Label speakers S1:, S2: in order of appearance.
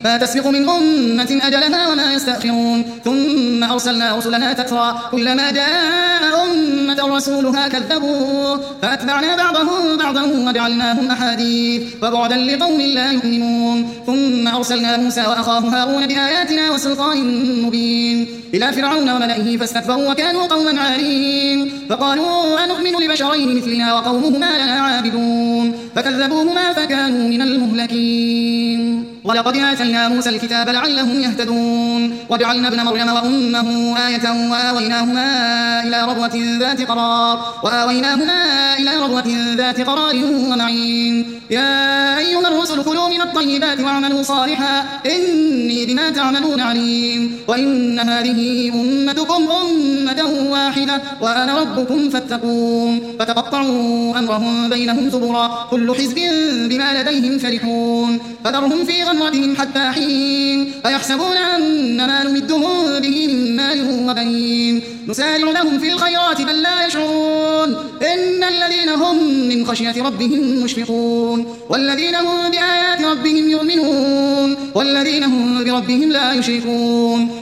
S1: ما تسبق من أمة أجلها وما يستأخرون ثم أرسلنا رسلنا تترى كلما جاء أمة رسولها كذبوه فأتبعنا بعضهم بعضا وجعلناهم أحاديث وبعدا لقوم لا يؤمنون ثم أرسلنا موسى وأخاه هارون بآياتنا وسلطان مبين إلى فرعون وملئه فاستكبروا وكانوا قوما عالين فقالوا أنؤمن لبشرين مثلنا وقومهما لنا عابدون فكذبوهما فكانوا من المهلكين ولقد آتينا موسى الكتاب لعلهم يهتدون وجعلنا ابن مريم وأمه آية وآويناهما إلى ربوة ذات قرار ومعين يا أيها الرسل كلوا من الطيبات واعملوا صالحا إني بما تعملون عليم وإن هذه أمتكم أمة واحدة وأنا ربكم فاتقون فتقطعوا أمرهم بينهم زبرا كل حزب بما لديهم فرحون فذرهم في غمرتهم حتى حين أيحسبون أن ما نمدهم به من مال وبنين نسارع لهم في الخيرات بل لا يشعرون إن الذين هم من خشية ربهم مشفقون والذين هم بآيات ربهم يؤمنون والذين هم بربهم لا يشركون